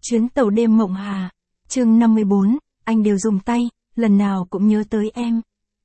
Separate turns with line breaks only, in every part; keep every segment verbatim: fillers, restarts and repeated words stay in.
Chuyến tàu đêm mộng hà. Chương năm mươi bốn, anh đều dùng tay, lần nào cũng nhớ tới em.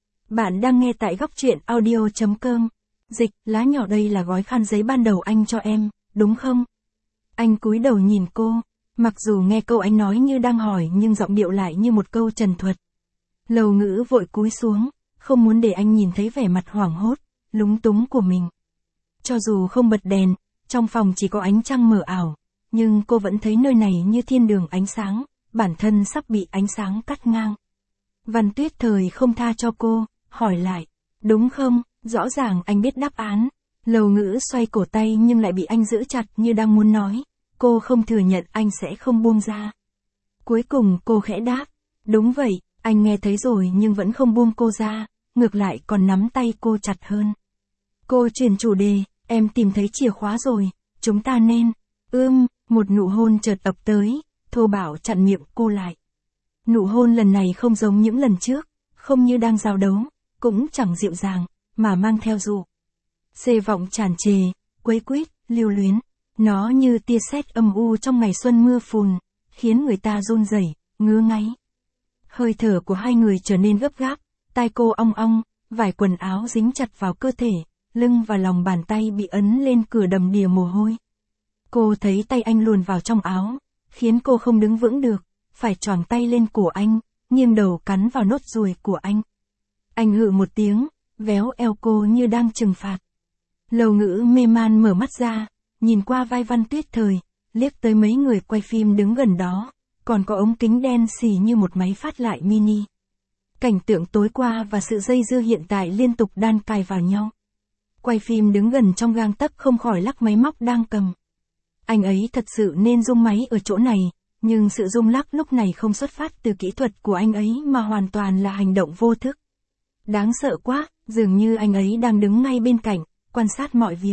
Bạn đang nghe tại góc truyện audio chấm com. Dịch, lá nhỏ đây là gói khăn giấy ban đầu anh cho em, đúng không? Anh cúi đầu nhìn cô, mặc dù nghe câu anh nói như đang hỏi nhưng giọng điệu lại như một câu trần thuật. Lầu Ngữ vội cúi xuống, không muốn để anh nhìn thấy vẻ mặt hoảng hốt, lúng túng của mình. Cho dù không bật đèn, trong phòng chỉ có ánh trăng mờ ảo, nhưng cô vẫn thấy nơi này như thiên đường ánh sáng, bản thân sắp bị ánh sáng cắt ngang. Văn Tuyết Thời không tha cho cô, hỏi lại, đúng không? Rõ ràng anh biết đáp án. Lầu Ngữ xoay cổ tay nhưng lại bị anh giữ chặt như đang muốn nói, cô không thừa nhận anh sẽ không buông ra. Cuối cùng cô khẽ đáp, đúng vậy, anh nghe thấy rồi nhưng vẫn không buông cô ra, ngược lại còn nắm tay cô chặt hơn. Cô chuyển chủ đề, em tìm thấy chìa khóa rồi, chúng ta nên, ưm, một nụ hôn chợt ập tới, thô bạo chặn miệng cô lại. Nụ hôn lần này không giống những lần trước, không như đang giao đấu, cũng chẳng dịu dàng, mà mang theo dụ. Xê vọng tràn trề, quấy quýt, lưu luyến, nó như tia sét âm u trong ngày xuân mưa phùn, khiến người ta run rẩy, ngứa ngáy. Hơi thở của hai người trở nên gấp gáp, tai cô ong ong, vải quần áo dính chặt vào cơ thể, lưng và lòng bàn tay bị ấn lên cửa đầm đìa mồ hôi. Cô thấy tay anh luồn vào trong áo, khiến cô không đứng vững được, phải choàng tay lên cổ anh, nghiêng đầu cắn vào nốt ruồi của anh. Anh hự một tiếng, véo eo cô như đang trừng phạt. Lầu Ngữ mê man mở mắt ra, nhìn qua vai Văn Tuyết Thời, liếc tới mấy người quay phim đứng gần đó, còn có ống kính đen xì như một máy phát lại mini. Cảnh tượng tối qua và sự dây dưa hiện tại liên tục đan cài vào nhau. Quay phim đứng gần trong gang tấc không khỏi lắc máy móc đang cầm. Anh ấy thật sự nên rung máy ở chỗ này, nhưng sự rung lắc lúc này không xuất phát từ kỹ thuật của anh ấy mà hoàn toàn là hành động vô thức. Đáng sợ quá, dường như anh ấy đang đứng ngay bên cạnh, quan sát mọi việc.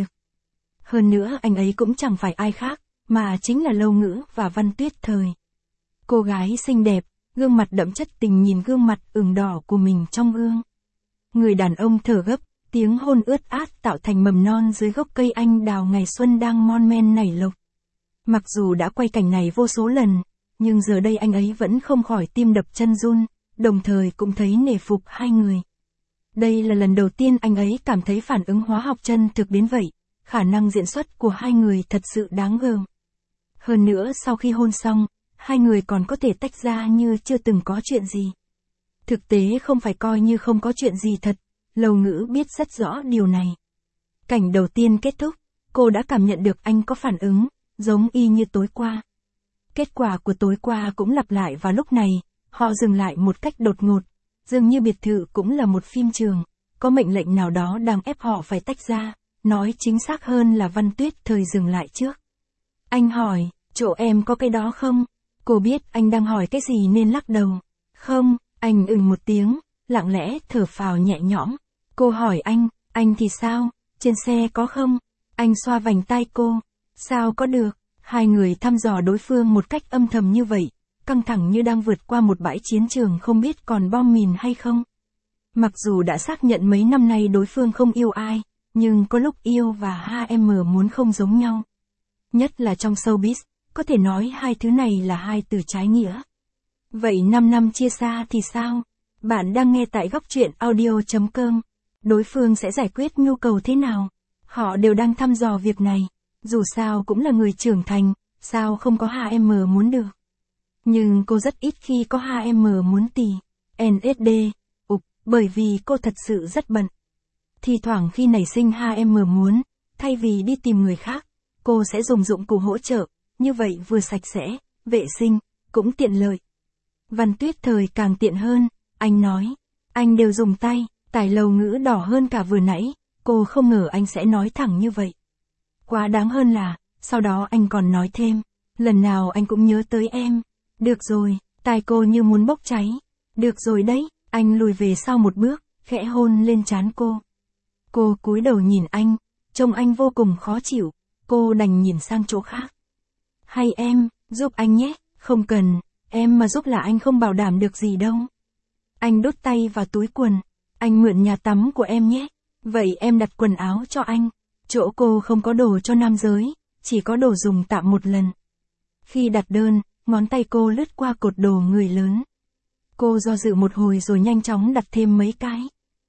Hơn nữa anh ấy cũng chẳng phải ai khác, mà chính là Lầu Ngữ và Văn Tuyết Thời. Cô gái xinh đẹp, gương mặt đậm chất tình nhìn gương mặt ửng đỏ của mình trong gương. Người đàn ông thở gấp, tiếng hôn ướt át tạo thành mầm non dưới gốc cây anh đào ngày xuân đang mon men nảy lộc. Mặc dù đã quay cảnh này vô số lần, nhưng giờ đây anh ấy vẫn không khỏi tim đập chân run, đồng thời cũng thấy nể phục hai người. Đây là lần đầu tiên anh ấy cảm thấy phản ứng hóa học chân thực đến vậy, khả năng diễn xuất của hai người thật sự đáng gờm. Hơn nữa sau khi hôn xong, hai người còn có thể tách ra như chưa từng có chuyện gì. Thực tế không phải coi như không có chuyện gì thật, Lầu Ngữ biết rất rõ điều này. Cảnh đầu tiên kết thúc, cô đã cảm nhận được anh có phản ứng, giống y như tối qua. Kết quả của tối qua cũng lặp lại vào lúc này, họ dừng lại một cách đột ngột, dường như biệt thự cũng là một phim trường, có mệnh lệnh nào đó đang ép họ phải tách ra, nói chính xác hơn là Văn Tuyết Thời dừng lại trước. Anh hỏi, chỗ em có cái đó không? Cô biết anh đang hỏi cái gì nên lắc đầu. Không, anh ừm một tiếng, lặng lẽ thở phào nhẹ nhõm. Cô hỏi anh, anh thì sao, trên xe có không? Anh xoa vành tai cô, sao có được? Hai người thăm dò đối phương một cách âm thầm như vậy, căng thẳng như đang vượt qua một bãi chiến trường không biết còn bom mìn hay không. Mặc dù đã xác nhận mấy năm nay đối phương không yêu ai, nhưng có lúc yêu và hát em muốn không giống nhau. Nhất là trong showbiz, có thể nói hai thứ này là hai từ trái nghĩa. Vậy năm năm chia xa thì sao? Bạn đang nghe tại góc truyện audio chấm com. Đối phương sẽ giải quyết nhu cầu thế nào? Họ đều đang thăm dò việc này. Dù sao cũng là người trưởng thành, sao không có hát em muốn được. Nhưng cô rất ít khi có hát em muốn tì, en ét đê, ục, bởi vì cô thật sự rất bận. Thì thoảng khi nảy sinh hát em muốn, thay vì đi tìm người khác, cô sẽ dùng dụng cụ hỗ trợ, như vậy vừa sạch sẽ, vệ sinh, cũng tiện lợi. Văn Tuyết Thời càng tiện hơn, anh nói, anh đều dùng tay, tài Lầu Ngữ đỏ hơn cả vừa nãy, cô không ngờ anh sẽ nói thẳng như vậy. Quá đáng hơn là, sau đó anh còn nói thêm, lần nào anh cũng nhớ tới em. Được rồi, tai cô như muốn bốc cháy. Được rồi đấy, anh lùi về sau một bước, khẽ hôn lên trán cô. Cô cúi đầu nhìn anh, trông anh vô cùng khó chịu, cô đành nhìn sang chỗ khác. Hay em, giúp anh nhé, không cần, em mà giúp là anh không bảo đảm được gì đâu. Anh đút tay vào túi quần, anh mượn nhà tắm của em nhé, vậy em đặt quần áo cho anh. Chỗ cô không có đồ cho nam giới, chỉ có đồ dùng tạm một lần. Khi đặt đơn, ngón tay cô lướt qua cột đồ người lớn. Cô do dự một hồi rồi nhanh chóng đặt thêm mấy cái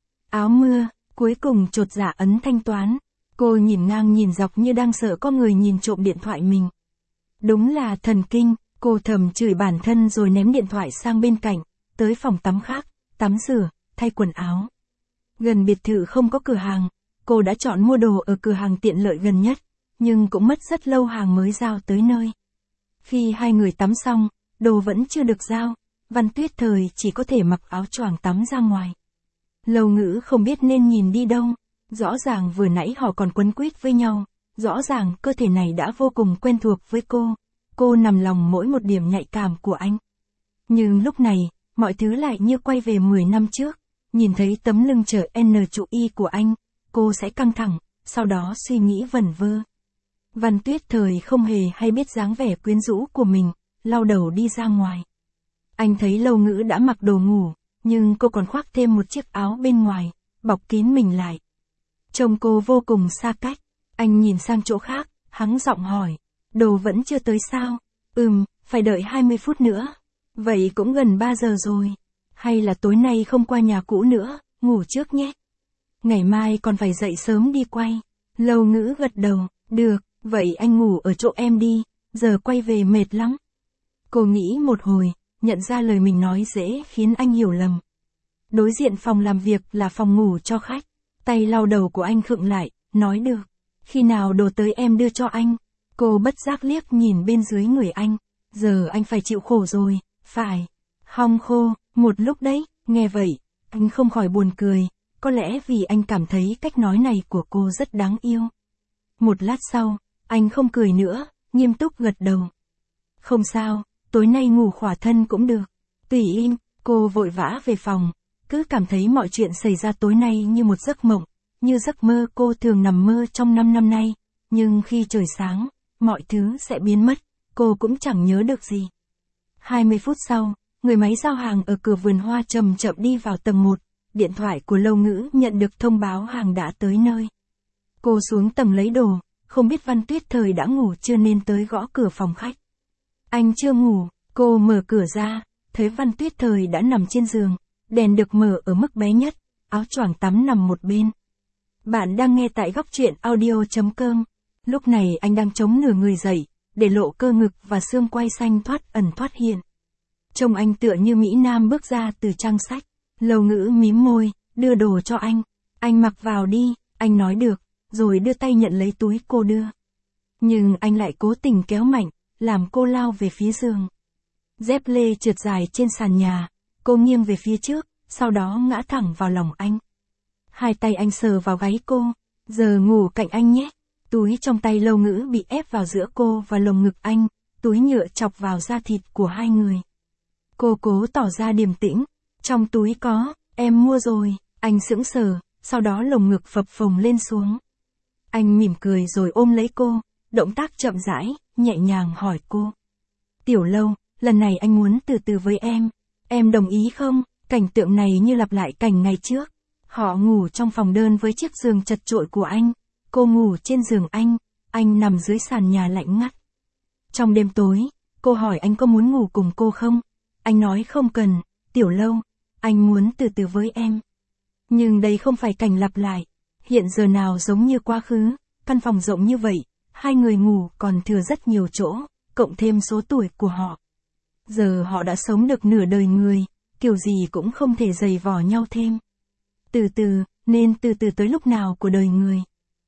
áo mưa, cuối cùng chột dạ ấn thanh toán. Cô nhìn ngang nhìn dọc như đang sợ có người nhìn trộm điện thoại mình. Đúng là thần kinh, cô thầm chửi bản thân rồi ném điện thoại sang bên cạnh, tới phòng tắm khác, tắm rửa, thay quần áo. Gần biệt thự không có cửa hàng, cô đã chọn mua đồ ở cửa hàng tiện lợi gần nhất, nhưng cũng mất rất lâu hàng mới giao tới nơi. Khi hai người tắm xong, đồ vẫn chưa được giao, Văn Tuyết Thời chỉ có thể mặc áo choàng tắm ra ngoài. Lâu Ngữ không biết nên nhìn đi đâu, rõ ràng vừa nãy họ còn quấn quýt với nhau, rõ ràng cơ thể này đã vô cùng quen thuộc với cô, cô nằm lòng mỗi một điểm nhạy cảm của anh. Nhưng lúc này, mọi thứ lại như quay về mười năm trước, nhìn thấy tấm lưng chở N chữ Y của anh, cô sẽ căng thẳng, sau đó suy nghĩ vẩn vơ. Văn Tuyết Thời không hề hay biết dáng vẻ quyến rũ của mình, lau đầu đi ra ngoài. Anh thấy Lâu Ngữ đã mặc đồ ngủ, nhưng cô còn khoác thêm một chiếc áo bên ngoài, bọc kín mình lại. Trông cô vô cùng xa cách, anh nhìn sang chỗ khác, hắng giọng hỏi, đồ vẫn chưa tới sao? Ừm, phải đợi hai mươi phút nữa. Vậy cũng gần ba giờ rồi. Hay là tối nay không qua nhà cũ nữa, ngủ trước nhé. Ngày mai còn phải dậy sớm đi quay. Lâu Ngữ gật đầu, được, vậy anh ngủ ở chỗ em đi, giờ quay về mệt lắm. Cô nghĩ một hồi, nhận ra lời mình nói dễ khiến anh hiểu lầm. Đối diện phòng làm việc là phòng ngủ cho khách, tay lau đầu của anh khựng lại, nói được. Khi nào đồ tới em đưa cho anh. Cô bất giác liếc nhìn bên dưới người anh, giờ anh phải chịu khổ rồi, phải. Hong khô, một lúc đấy, nghe vậy, anh không khỏi buồn cười, có lẽ vì anh cảm thấy cách nói này của cô rất đáng yêu. Một lát sau, anh không cười nữa, nghiêm túc gật đầu. Không sao, tối nay ngủ khỏa thân cũng được. Tùy im, cô vội vã về phòng, cứ cảm thấy mọi chuyện xảy ra tối nay như một giấc mộng, như giấc mơ cô thường nằm mơ trong năm năm nay, nhưng khi trời sáng, mọi thứ sẽ biến mất, cô cũng chẳng nhớ được gì. hai mươi phút sau, người máy giao hàng ở cửa vườn hoa chậm chậm đi vào tầng một, điện thoại của Lâu Ngữ nhận được thông báo hàng đã tới nơi. Cô xuống tầng lấy đồ, không biết Văn Tuyết Thời đã ngủ chưa nên tới gõ cửa phòng khách. Anh chưa ngủ, cô mở cửa ra, thấy Văn Tuyết Thời đã nằm trên giường, đèn được mở ở mức bé nhất, áo choàng tắm nằm một bên. Bạn đang nghe tại góc truyện audio chấm com. Lúc này anh đang chống nửa người dậy, để lộ cơ ngực và xương quai xanh thoát ẩn thoát hiện. Trông anh tựa như Mỹ Nam bước ra từ trang sách. Lâu Ngữ mím môi, đưa đồ cho anh. Anh mặc vào đi, anh nói được, rồi đưa tay nhận lấy túi cô đưa. Nhưng anh lại cố tình kéo mạnh, làm cô lao về phía giường. Dép lê trượt dài trên sàn nhà, cô nghiêng về phía trước, sau đó ngã thẳng vào lòng anh. Hai tay anh sờ vào gáy cô, giờ ngủ cạnh anh nhé. Túi trong tay Lâu Ngữ bị ép vào giữa cô và lồng ngực anh, túi nhựa chọc vào da thịt của hai người. Cô cố tỏ ra điềm tĩnh, trong túi có, em mua rồi, anh sững sờ, sau đó lồng ngực phập phồng lên xuống. Anh mỉm cười rồi ôm lấy cô, động tác chậm rãi, nhẹ nhàng hỏi cô. Tiểu Lâu, lần này anh muốn từ từ với em, em đồng ý không? Cảnh tượng này như lặp lại cảnh ngày trước. Họ ngủ trong phòng đơn với chiếc giường chật chội của anh. Cô ngủ trên giường anh, anh nằm dưới sàn nhà lạnh ngắt. Trong đêm tối, cô hỏi anh có muốn ngủ cùng cô không? Anh nói không cần, Tiểu Lâu, anh muốn từ từ với em. Nhưng đây không phải cảnh lặp lại, hiện giờ nào giống như quá khứ, căn phòng rộng như vậy, hai người ngủ còn thừa rất nhiều chỗ, cộng thêm số tuổi của họ. Giờ họ đã sống được nửa đời người, kiểu gì cũng không thể giày vò nhau thêm. Từ từ, nên từ từ tới lúc nào của đời người.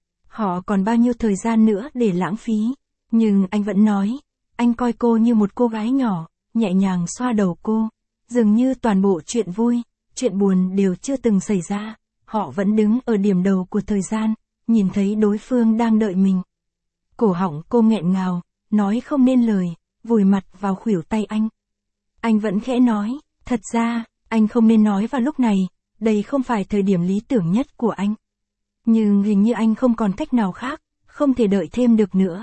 Họ còn bao nhiêu thời gian nữa để lãng phí, nhưng anh vẫn nói, anh coi cô như một cô gái nhỏ, nhẹ nhàng xoa đầu cô, dường như toàn bộ chuyện vui, chuyện buồn đều chưa từng xảy ra, họ vẫn đứng ở điểm đầu của thời gian, nhìn thấy đối phương đang đợi mình. Cổ họng cô nghẹn ngào, nói không nên lời, vùi mặt vào khuỷu tay anh. Anh vẫn khẽ nói, thật ra, anh không nên nói vào lúc này, đây không phải thời điểm lý tưởng nhất của anh. Nhưng hình như anh không còn cách nào khác, không thể đợi thêm được nữa.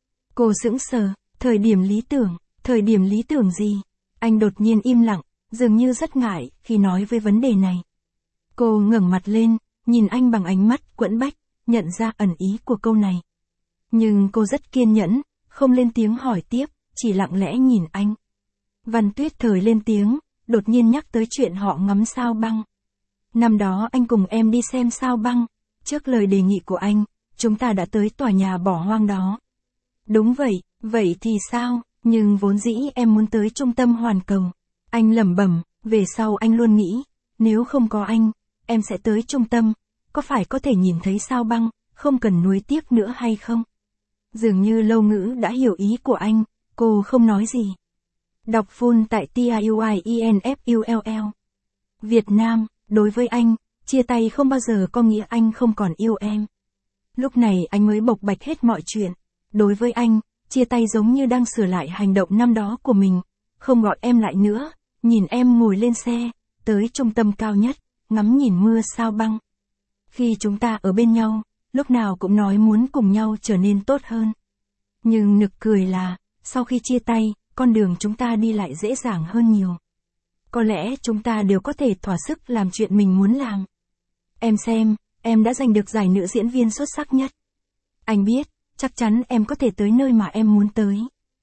Cô sững sờ, thời điểm lý tưởng, thời điểm lý tưởng gì? Anh đột nhiên im lặng, dường như rất ngại khi nói với vấn đề này. Cô ngẩng mặt lên, nhìn anh bằng ánh mắt quẫn bách, nhận ra ẩn ý của câu này. Nhưng cô rất kiên nhẫn, không lên tiếng hỏi tiếp, chỉ lặng lẽ nhìn anh. Văn Tuyết Thời lên tiếng, đột nhiên nhắc tới chuyện họ ngắm sao băng. Năm đó anh cùng em đi xem sao băng, trước lời đề nghị của anh, chúng ta đã tới tòa nhà bỏ hoang đó. Đúng vậy, vậy thì sao, nhưng vốn dĩ em muốn tới trung tâm hoàn cầu. Anh lẩm bẩm, về sau anh luôn nghĩ, nếu không có anh, em sẽ tới trung tâm, có phải có thể nhìn thấy sao băng, không cần nuối tiếc nữa hay không? Dường như Lâu Ngữ đã hiểu ý của anh, cô không nói gì. Đọc full tại T I U I E N F U L L. Việt Nam, đối với anh, chia tay không bao giờ có nghĩa anh không còn yêu em. Lúc này anh mới bộc bạch hết mọi chuyện. Đối với anh, chia tay giống như đang sửa lại hành động năm đó của mình, không gọi em lại nữa, nhìn em ngồi lên xe, tới trung tâm cao nhất, ngắm nhìn mưa sao băng. Khi chúng ta ở bên nhau, lúc nào cũng nói muốn cùng nhau trở nên tốt hơn. Nhưng nực cười là, sau khi chia tay, con đường chúng ta đi lại dễ dàng hơn nhiều. Có lẽ chúng ta đều có thể thỏa sức làm chuyện mình muốn làm. Em xem, em đã giành được giải nữ diễn viên xuất sắc nhất. Anh biết, chắc chắn em có thể tới nơi mà em muốn tới.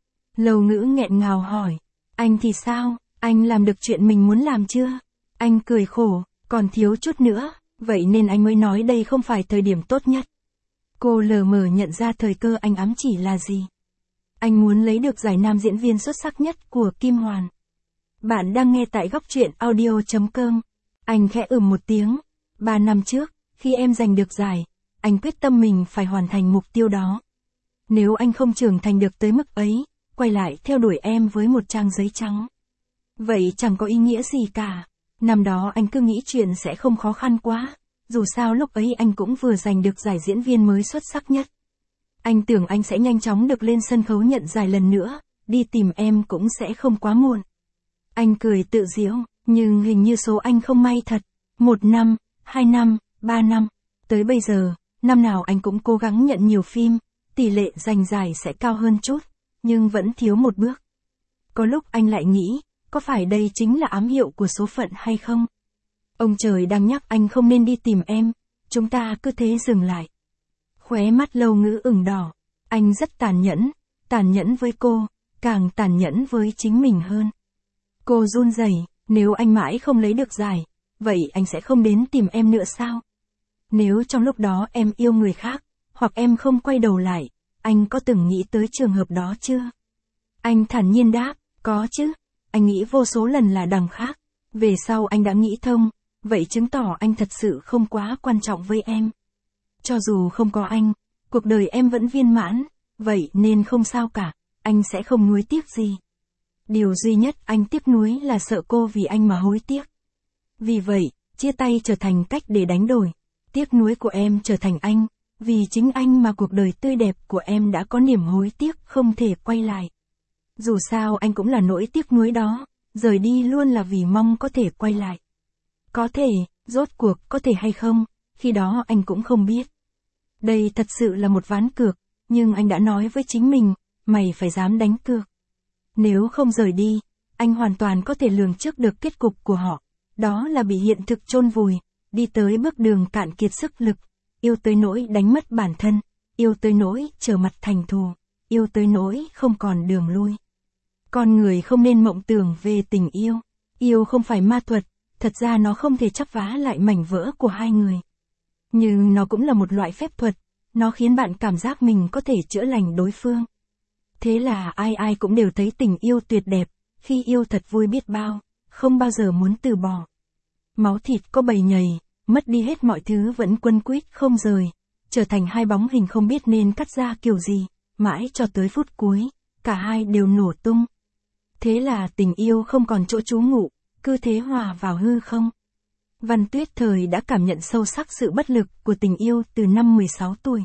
Lâu Ngữ nghẹn ngào hỏi, anh thì sao, anh làm được chuyện mình muốn làm chưa? Anh cười khổ, còn thiếu chút nữa, vậy nên anh mới nói đây không phải thời điểm tốt nhất. Cô lờ mờ nhận ra thời cơ anh ám chỉ là gì. Anh muốn lấy được giải nam diễn viên xuất sắc nhất của Kim Hoàn. Bạn đang nghe tại góc truyện audio chấm com. Anh khẽ ừm một tiếng. Ba năm trước, khi em giành được giải, anh quyết tâm mình phải hoàn thành mục tiêu đó. Nếu anh không trưởng thành được tới mức ấy, quay lại theo đuổi em với một trang giấy trắng. Vậy chẳng có ý nghĩa gì cả. Năm đó anh cứ nghĩ chuyện sẽ không khó khăn quá. Dù sao lúc ấy anh cũng vừa giành được giải diễn viên mới xuất sắc nhất. Anh tưởng anh sẽ nhanh chóng được lên sân khấu nhận giải lần nữa, đi tìm em cũng sẽ không quá muộn. Anh cười tự giễu, nhưng hình như số anh không may thật. Một năm, hai năm, ba năm. Tới bây giờ, năm nào anh cũng cố gắng nhận nhiều phim, tỷ lệ giành giải sẽ cao hơn chút, nhưng vẫn thiếu một bước. Có lúc anh lại nghĩ, có phải đây chính là ám hiệu của số phận hay không? Ông trời đang nhắc anh không nên đi tìm em, chúng ta cứ thế dừng lại. Khóe mắt Lâu Ngữ ửng đỏ, anh rất tàn nhẫn, tàn nhẫn với cô, càng tàn nhẫn với chính mình hơn. Cô run rẩy, nếu anh mãi không lấy được giải, vậy anh sẽ không đến tìm em nữa sao? Nếu trong lúc đó em yêu người khác, hoặc em không quay đầu lại, anh có từng nghĩ tới trường hợp đó chưa? Anh thản nhiên đáp, có chứ, anh nghĩ vô số lần là đằng khác. Về sau anh đã nghĩ thông, vậy chứng tỏ anh thật sự không quá quan trọng với em. Cho dù không có anh, cuộc đời em vẫn viên mãn, vậy nên không sao cả, anh sẽ không nuối tiếc gì. Điều duy nhất anh tiếc nuối là sợ cô vì anh mà hối tiếc. Vì vậy, chia tay trở thành cách để đánh đổi. Tiếc nuối của em trở thành anh, vì chính anh mà cuộc đời tươi đẹp của em đã có niềm hối tiếc không thể quay lại. Dù sao anh cũng là nỗi tiếc nuối đó, rời đi luôn là vì mong có thể quay lại. Có thể, rốt cuộc có thể hay không, khi đó anh cũng không biết. Đây thật sự là một ván cược, nhưng anh đã nói với chính mình, mày phải dám đánh cược. Nếu không rời đi, anh hoàn toàn có thể lường trước được kết cục của họ. Đó là bị hiện thực chôn vùi, đi tới bước đường cạn kiệt sức lực, yêu tới nỗi đánh mất bản thân, yêu tới nỗi trở mặt thành thù, yêu tới nỗi không còn đường lui. Con người không nên mộng tưởng về tình yêu. Yêu không phải ma thuật, thật ra nó không thể chắp vá lại mảnh vỡ của hai người. Nhưng nó cũng là một loại phép thuật, nó khiến bạn cảm giác mình có thể chữa lành đối phương. Thế là ai ai cũng đều thấy tình yêu tuyệt đẹp, khi yêu thật vui biết bao, không bao giờ muốn từ bỏ. Máu thịt có bầy nhầy, mất đi hết mọi thứ vẫn quấn quýt không rời, trở thành hai bóng hình không biết nên cắt ra kiểu gì, mãi cho tới phút cuối, cả hai đều nổ tung. Thế là tình yêu không còn chỗ trú ngụ, cứ thế hòa vào hư không. Văn Tuyết Thời đã cảm nhận sâu sắc sự bất lực của tình yêu từ năm mười sáu tuổi.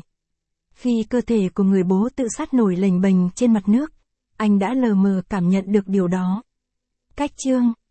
Khi cơ thể của người bố tự sát nổi lềnh bềnh trên mặt nước, anh đã lờ mờ cảm nhận được điều đó. Cách chương